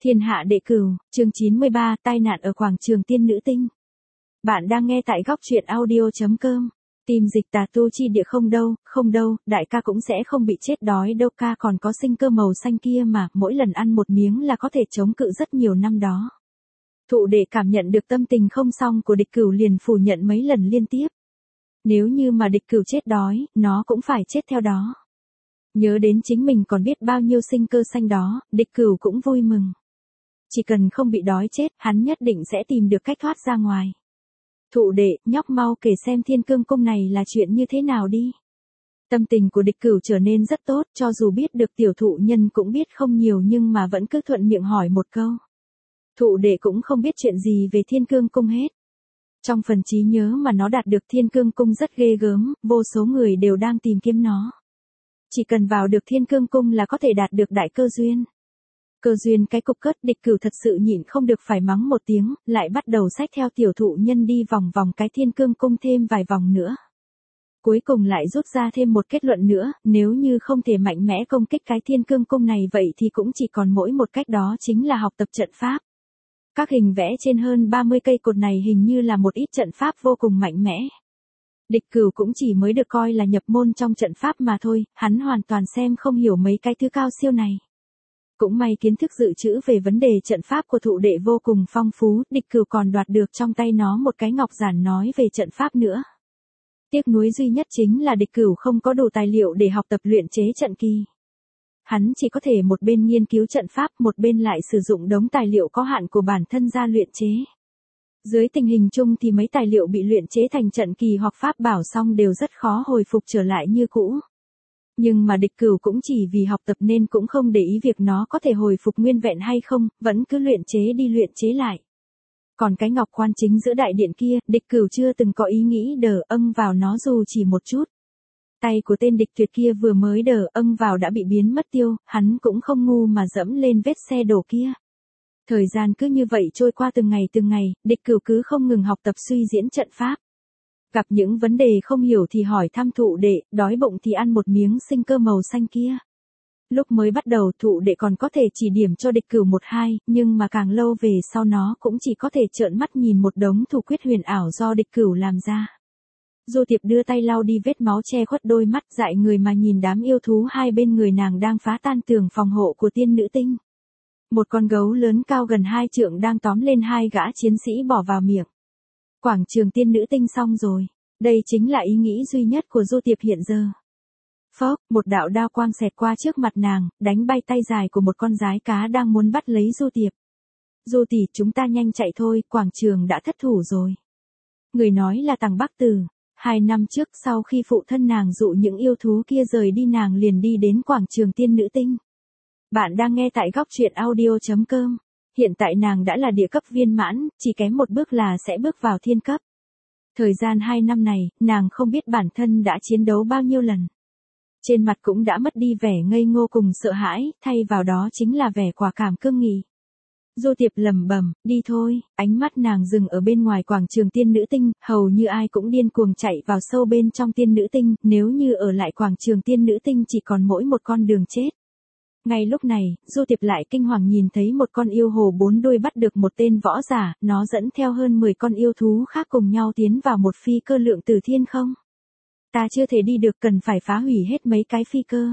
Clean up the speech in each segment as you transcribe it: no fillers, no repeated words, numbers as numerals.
Thiên hạ đệ cửu, chương 93, tai nạn ở quảng trường tiên nữ tinh. Bạn đang nghe tại góc truyện audio.com. Tìm dịch tà tu chi địa không đâu, đại ca cũng sẽ không bị chết đói đâu, ca còn có sinh cơ màu xanh kia mà, mỗi lần ăn một miếng là có thể chống cự rất nhiều năm đó. Thụ đệ cảm nhận được tâm tình không xong của địch cửu liền phủ nhận mấy lần liên tiếp. Nếu như mà địch cửu chết đói, nó cũng phải chết theo đó. Nhớ đến chính mình còn biết bao nhiêu sinh cơ xanh đó, địch cửu cũng vui mừng. Chỉ cần không bị đói chết, hắn nhất định sẽ tìm được cách thoát ra ngoài. Thụ đệ, nhóc mau kể xem thiên cương cung này là chuyện như thế nào đi. Tâm tình của địch cửu trở nên rất tốt, cho dù biết được tiểu thụ nhân cũng biết không nhiều nhưng mà vẫn cứ thuận miệng hỏi một câu. Thụ đệ cũng không biết chuyện gì về thiên cương cung hết. Trong phần trí nhớ mà nó đạt được thiên cương cung rất ghê gớm, vô số người đều đang tìm kiếm nó. Chỉ cần vào được thiên cương cung là có thể đạt được đại cơ duyên. Cơ duyên cái cục cất, địch cửu thật sự nhịn không được phải mắng một tiếng, lại bắt đầu xách theo tiểu thụ nhân đi vòng vòng cái thiên cương cung thêm vài vòng nữa. Cuối cùng lại rút ra thêm một kết luận nữa, nếu như không thể mạnh mẽ công kích cái thiên cương cung này vậy thì cũng chỉ còn mỗi một cách, đó chính là học tập trận pháp. Các hình vẽ trên hơn 30 cây cột này hình như là một ít trận pháp vô cùng mạnh mẽ. Địch cửu cũng chỉ mới được coi là nhập môn trong trận pháp mà thôi, hắn hoàn toàn xem không hiểu mấy cái thứ cao siêu này. Cũng may kiến thức dự trữ về vấn đề trận pháp của thụ đệ vô cùng phong phú, địch cửu còn đoạt được trong tay nó một cái ngọc giản nói về trận pháp nữa. Tiếc nuối duy nhất chính là địch cửu không có đủ tài liệu để học tập luyện chế trận kỳ. Hắn chỉ có thể một bên nghiên cứu trận pháp, một bên lại sử dụng đống tài liệu có hạn của bản thân ra luyện chế. Dưới tình hình chung thì mấy tài liệu bị luyện chế thành trận kỳ hoặc pháp bảo xong đều rất khó hồi phục trở lại như cũ. Nhưng mà địch cửu cũng chỉ vì học tập nên cũng không để ý việc nó có thể hồi phục nguyên vẹn hay không, vẫn cứ luyện chế đi luyện chế lại. Còn cái ngọc quan chính giữa đại điện kia, địch cửu chưa từng có ý nghĩ đờ âng vào nó dù chỉ một chút. Tay của tên địch tuyệt kia vừa mới đờ âng vào đã bị biến mất tiêu, hắn cũng không ngu mà dẫm lên vết xe đổ kia. Thời gian cứ như vậy trôi qua từng ngày, địch cửu cứ không ngừng học tập suy diễn trận pháp. Gặp những vấn đề không hiểu thì hỏi thăm thụ đệ, đói bụng thì ăn một miếng sinh cơ màu xanh kia. Lúc mới bắt đầu thụ đệ còn có thể chỉ điểm cho địch cửu 1-2, nhưng mà càng lâu về sau nó cũng chỉ có thể trợn mắt nhìn một đống thủ quyết huyền ảo do địch cửu làm ra. Du Tiệp đưa tay lau đi vết máu che khuất đôi mắt dại người mà nhìn đám yêu thú hai bên người nàng đang phá tan tường phòng hộ của tiên nữ tinh. Một con gấu lớn cao gần 2 trượng đang tóm lên 2 gã chiến sĩ bỏ vào miệng. Quảng trường tiên nữ tinh xong rồi. Đây chính là ý nghĩ duy nhất của Du Tiệp hiện giờ. Phốc, một đạo đao quang xẹt qua trước mặt nàng, đánh bay tay dài của một con giái cá đang muốn bắt lấy Du Tiệp. Du tỷ, chúng ta nhanh chạy thôi, quảng trường đã thất thủ rồi. Người nói là Tằng Bắc Tử. 2 năm trước sau khi phụ thân nàng dụ những yêu thú kia rời đi nàng liền đi đến quảng trường tiên nữ tinh. Bạn đang nghe tại góc truyện audio.com. Hiện tại nàng đã là địa cấp viên mãn, chỉ kém một bước là sẽ bước vào thiên cấp. Thời gian 2 năm này, nàng không biết bản thân đã chiến đấu bao nhiêu lần. Trên mặt cũng đã mất đi vẻ ngây ngô cùng sợ hãi, thay vào đó chính là vẻ quả cảm cương nghị. Du Tiệp lẩm bẩm, đi thôi, ánh mắt nàng dừng ở bên ngoài quảng trường tiên nữ tinh, hầu như ai cũng điên cuồng chạy vào sâu bên trong tiên nữ tinh, nếu như ở lại quảng trường tiên nữ tinh chỉ còn mỗi một con đường chết. Ngay lúc này, Du Tiệp lại kinh hoàng nhìn thấy một con yêu hồ 4 đuôi bắt được một tên võ giả, nó dẫn theo hơn 10 con yêu thú khác cùng nhau tiến vào một phi cơ lượng tử thiên không. Ta chưa thể đi được, cần phải phá hủy hết mấy cái phi cơ.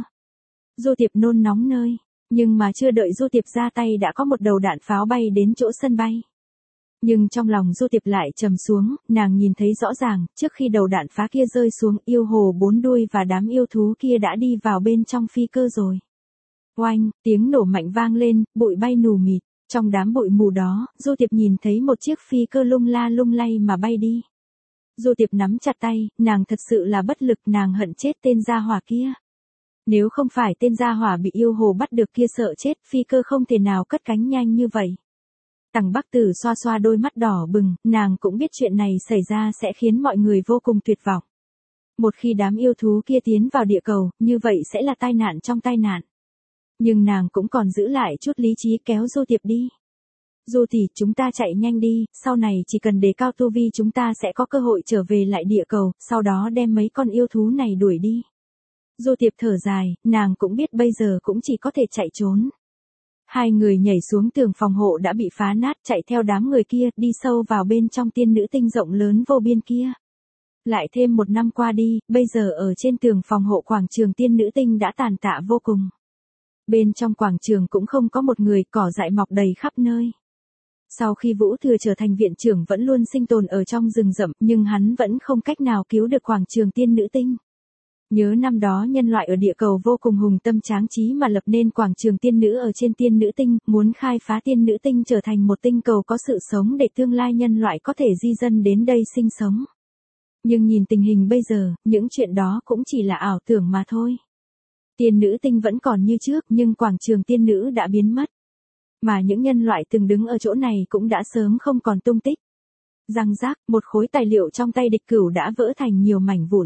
Du Tiệp nôn nóng nơi, nhưng mà chưa đợi Du Tiệp ra tay đã có một đầu đạn pháo bay đến chỗ sân bay. Nhưng trong lòng Du Tiệp lại trầm xuống, nàng nhìn thấy rõ ràng, trước khi đầu đạn phá kia rơi xuống, yêu hồ 4 đuôi và đám yêu thú kia đã đi vào bên trong phi cơ rồi. Oanh, tiếng nổ mạnh vang lên, bụi bay nù mịt, trong đám bụi mù đó, Du Tiệp nhìn thấy một chiếc phi cơ lung la lung lay mà bay đi. Du Tiệp nắm chặt tay, nàng thật sự là bất lực, nàng hận chết tên gia hỏa kia. Nếu không phải tên gia hỏa bị yêu hồ bắt được kia sợ chết, phi cơ không thể nào cất cánh nhanh như vậy. Tằng Bắc Tử xoa xoa đôi mắt đỏ bừng, nàng cũng biết chuyện này xảy ra sẽ khiến mọi người vô cùng tuyệt vọng. Một khi đám yêu thú kia tiến vào địa cầu, như vậy sẽ là tai nạn trong tai nạn. Nhưng nàng cũng còn giữ lại chút lý trí kéo Du Tiệp đi. Du tỷ, chúng ta chạy nhanh đi, sau này chỉ cần đề cao tu vi chúng ta sẽ có cơ hội trở về lại địa cầu, sau đó đem mấy con yêu thú này đuổi đi. Du Tiệp thở dài, nàng cũng biết bây giờ cũng chỉ có thể chạy trốn. Hai người nhảy xuống tường phòng hộ đã bị phá nát, chạy theo đám người kia, đi sâu vào bên trong tiên nữ tinh rộng lớn vô biên kia. Lại thêm một năm qua đi, bây giờ ở trên tường phòng hộ quảng trường tiên nữ tinh đã tàn tạ vô cùng. Bên trong quảng trường cũng không có một người, cỏ dại mọc đầy khắp nơi. Sau khi Vũ Thừa trở thành viện trưởng vẫn luôn sinh tồn ở trong rừng rậm, nhưng hắn vẫn không cách nào cứu được quảng trường tiên nữ tinh. Nhớ năm đó nhân loại ở địa cầu vô cùng hùng tâm tráng trí mà lập nên quảng trường tiên nữ ở trên tiên nữ tinh, muốn khai phá tiên nữ tinh trở thành một tinh cầu có sự sống để tương lai nhân loại có thể di dân đến đây sinh sống. Nhưng nhìn tình hình bây giờ, những chuyện đó cũng chỉ là ảo tưởng mà thôi. Tiên nữ tinh vẫn còn như trước nhưng quảng trường tiên nữ đã biến mất. Mà những nhân loại từng đứng ở chỗ này cũng đã sớm không còn tung tích. Răng rác, một khối tài liệu trong tay Địch Cửu đã vỡ thành nhiều mảnh vụn.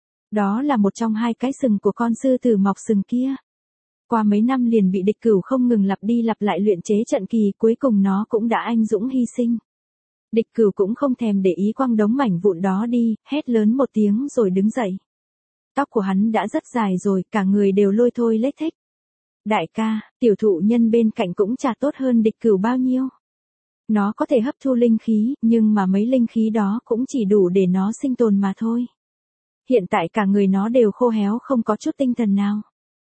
Đó là một trong hai cái sừng của con sư tử mọc sừng kia. Qua mấy năm liền bị Địch Cửu không ngừng lặp đi lặp lại luyện chế trận kỳ, cuối cùng nó cũng đã anh dũng hy sinh. Địch Cửu cũng không thèm để ý quăng đống mảnh vụn đó đi, hét lớn một tiếng rồi đứng dậy. Tóc của hắn đã rất dài rồi, cả người đều lôi thôi lết thếch. Đại ca, tiểu thụ nhân bên cạnh cũng chả tốt hơn Địch Cửu bao nhiêu. Nó có thể hấp thu linh khí, nhưng mà mấy linh khí đó cũng chỉ đủ để nó sinh tồn mà thôi. Hiện tại cả người nó đều khô héo không có chút tinh thần nào.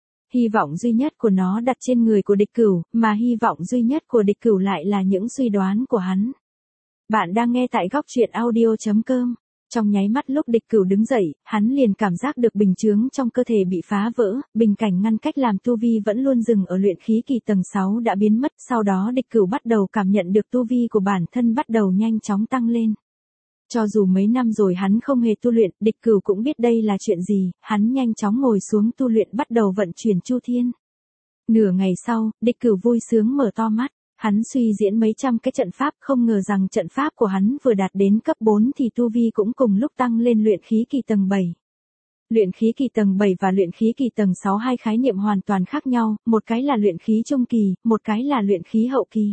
Hy vọng duy nhất của nó đặt trên người của Địch Cửu, mà hy vọng duy nhất của Địch Cửu lại là những suy đoán của hắn. Bạn đang nghe tại góc truyện audio.com. Trong nháy mắt lúc Địch Cửu đứng dậy, hắn liền cảm giác được bình chướng trong cơ thể bị phá vỡ, bình cảnh ngăn cách làm tu vi vẫn luôn dừng ở luyện khí kỳ tầng 6 đã biến mất, sau đó Địch Cửu bắt đầu cảm nhận được tu vi của bản thân bắt đầu nhanh chóng tăng lên. Cho dù mấy năm rồi hắn không hề tu luyện, Địch Cửu cũng biết đây là chuyện gì, hắn nhanh chóng ngồi xuống tu luyện bắt đầu vận chuyển Chu Thiên. Nửa ngày sau, Địch Cửu vui sướng mở to mắt. Hắn suy diễn mấy trăm cái trận pháp, không ngờ rằng trận pháp của hắn vừa đạt đến cấp 4 thì tu vi cũng cùng lúc tăng lên luyện khí kỳ tầng 7. Luyện khí kỳ tầng 7 và luyện khí kỳ tầng 6 hai khái niệm hoàn toàn khác nhau, một cái là luyện khí trung kỳ, một cái là luyện khí hậu kỳ.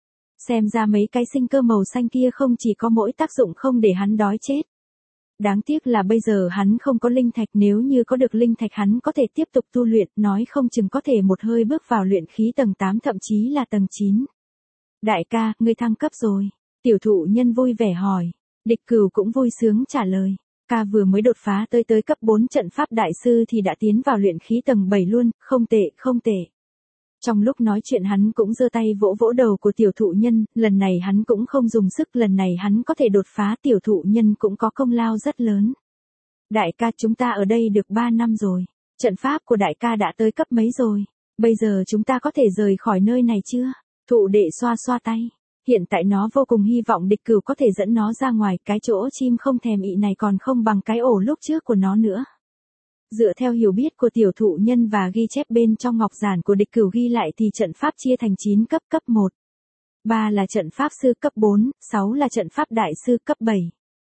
Xem ra mấy cái sinh cơ màu xanh kia không chỉ có mỗi tác dụng không để hắn đói chết. Đáng tiếc là bây giờ hắn không có linh thạch, nếu như có được linh thạch hắn có thể tiếp tục tu luyện, nói không chừng có thể một hơi bước vào luyện khí tầng 8 thậm chí là tầng 9. Đại ca, ngươi thăng cấp rồi. Tiểu thụ nhân vui vẻ hỏi. Địch Cửu cũng vui sướng trả lời. Ca vừa mới đột phá tới cấp 4 trận pháp đại sư thì đã tiến vào luyện khí tầng 7 luôn, không tệ, không tệ. Trong lúc nói chuyện hắn cũng giơ tay vỗ vỗ đầu của tiểu thụ nhân, lần này hắn cũng không dùng sức, lần này hắn có thể đột phá, tiểu thụ nhân cũng có công lao rất lớn. Đại ca, chúng ta ở đây được 3 năm rồi, trận pháp của đại ca đã tới cấp mấy rồi, bây giờ chúng ta có thể rời khỏi nơi này chưa? Thụ đệ xoa xoa tay, hiện tại nó vô cùng hy vọng Địch Cửu có thể dẫn nó ra ngoài, cái chỗ chim không thèm ị này còn không bằng cái ổ lúc trước của nó nữa. Dựa theo hiểu biết của tiểu thụ nhân và ghi chép bên trong ngọc giản của Địch Cửu ghi lại thì trận pháp chia thành 9 cấp, cấp 1. 3 là trận pháp sư cấp 4, 6 là trận pháp đại sư cấp 7.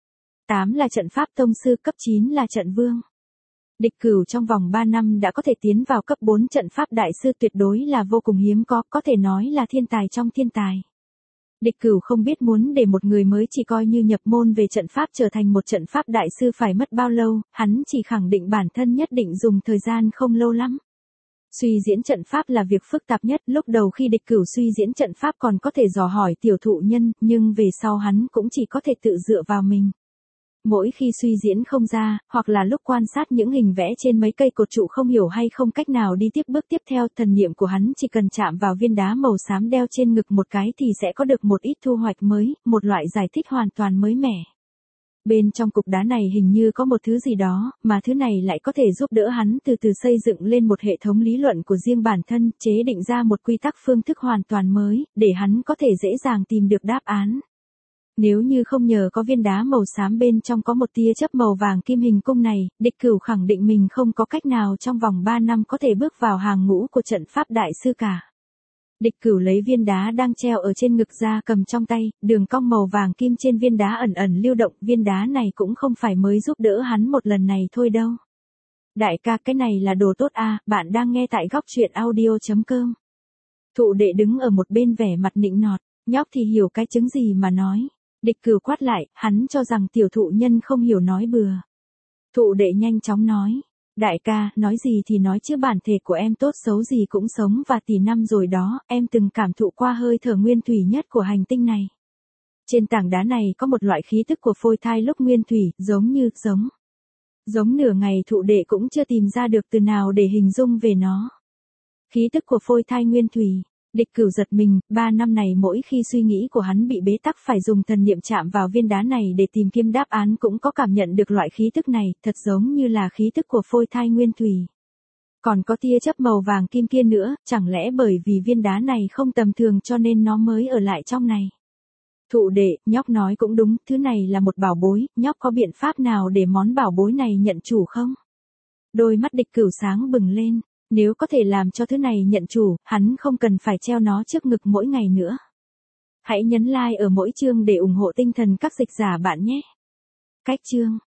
8 là trận pháp tông sư, cấp 9 là trận vương. Địch Cửu trong vòng 3 năm đã có thể tiến vào cấp 4 trận pháp đại sư, tuyệt đối là vô cùng hiếm có thể nói là thiên tài trong thiên tài. Địch Cửu không biết muốn để một người mới chỉ coi như nhập môn về trận pháp trở thành một trận pháp đại sư phải mất bao lâu, hắn chỉ khẳng định bản thân nhất định dùng thời gian không lâu lắm. Suy diễn trận pháp là việc phức tạp nhất, lúc đầu khi Địch Cửu suy diễn trận pháp còn có thể dò hỏi tiểu thụ nhân, nhưng về sau hắn cũng chỉ có thể tự dựa vào mình. Mỗi khi suy diễn không ra, hoặc là lúc quan sát những hình vẽ trên mấy cây cột trụ không hiểu hay không cách nào đi tiếp bước tiếp theo, thần niệm của hắn chỉ cần chạm vào viên đá màu xám đeo trên ngực một cái thì sẽ có được một ít thu hoạch mới, một loại giải thích hoàn toàn mới mẻ. Bên trong cục đá này hình như có một thứ gì đó, mà thứ này lại có thể giúp đỡ hắn từ từ xây dựng lên một hệ thống lý luận của riêng bản thân, chế định ra một quy tắc phương thức hoàn toàn mới, để hắn có thể dễ dàng tìm được đáp án. Nếu như không nhờ có viên đá màu xám bên trong có một tia chớp màu vàng kim hình cung này, Địch Cửu khẳng định mình không có cách nào trong vòng 3 năm có thể bước vào hàng ngũ của trận pháp đại sư cả. Địch Cửu lấy viên đá đang treo ở trên ngực ra cầm trong tay, đường cong màu vàng kim trên viên đá ẩn ẩn lưu động, viên đá này cũng không phải mới giúp đỡ hắn một lần này thôi đâu. Đại ca, cái này là đồ tốt à, bạn đang nghe tại góc truyện audio.com. Thụ đệ đứng ở một bên vẻ mặt nịnh nọt, nhóc thì hiểu cái chứng gì mà nói. Địch Cửu quát lại, hắn cho rằng tiểu thụ nhân không hiểu nói bừa. Thụ đệ nhanh chóng nói, Đại ca, nói gì thì nói chứ bản thể của em tốt xấu gì cũng sống và tỷ năm rồi đó, em từng cảm thụ qua hơi thở nguyên thủy nhất của hành tinh này. Trên tảng đá này có một loại khí tức của phôi thai lúc nguyên thủy, giống nửa ngày thụ đệ cũng chưa tìm ra được từ nào để hình dung về nó. Khí tức của phôi thai nguyên thủy. Địch Cửu giật mình, 3 năm này mỗi khi suy nghĩ của hắn bị bế tắc phải dùng thần niệm chạm vào viên đá này để tìm kiếm đáp án cũng có cảm nhận được loại khí tức này, thật giống như là khí tức của phôi thai nguyên thủy. Còn có tia chớp màu vàng kim kia nữa, chẳng lẽ bởi vì viên đá này không tầm thường cho nên nó mới ở lại trong này. Thụ đệ, nhóc nói cũng đúng, thứ này là một bảo bối, nhóc có biện pháp nào để món bảo bối này nhận chủ không? Đôi mắt Địch Cửu sáng bừng lên. Nếu có thể làm cho thứ này nhận chủ, hắn không cần phải treo nó trước ngực mỗi ngày nữa. Hãy nhấn like ở mỗi chương để ủng hộ tinh thần các dịch giả bạn nhé. Cách chương